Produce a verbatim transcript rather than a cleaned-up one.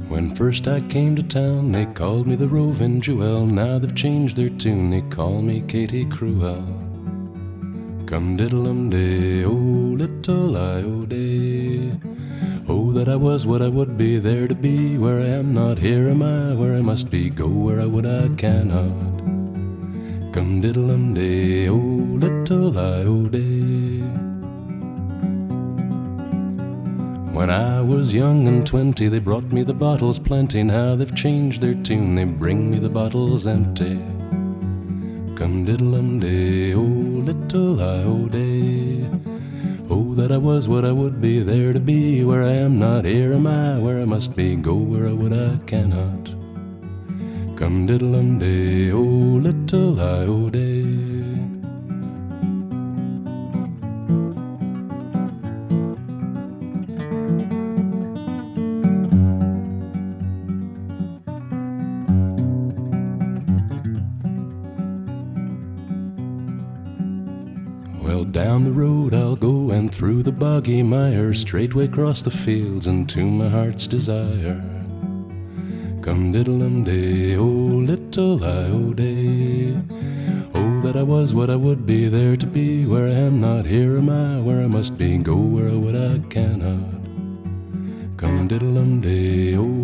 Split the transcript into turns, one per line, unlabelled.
When first I came to town, they called me the Roving Jewel. Now they've changed their tune, they call me Katie Cruel. Come diddle-um-day, oh, little I-oh-day. Oh, that I was what I would be, there to be, where I am not, here am I, where I must be, go where I would I cannot. Come diddle-um-day, oh, little I-oh-day. When I was young and twenty, they brought me the bottles plenty. Now they've changed their tune, they bring me the bottles empty. Come diddle-um-day, oh, little I-oh-day. Oh, that I was what I would be, there to be, where I am not, here am I, where I must be, go where I would I cannot. Come diddle-um-day, oh, little I-oh-day. Well, down the road I'll go, and through the boggy mire, straightway across the fields and to my heart's desire. Come diddle-um-day, oh, little I-oh-day. Oh, that I was what I would be, there to be, where I am not, here am I, where I must be, go where I would I cannot. Come diddle-um-day, oh,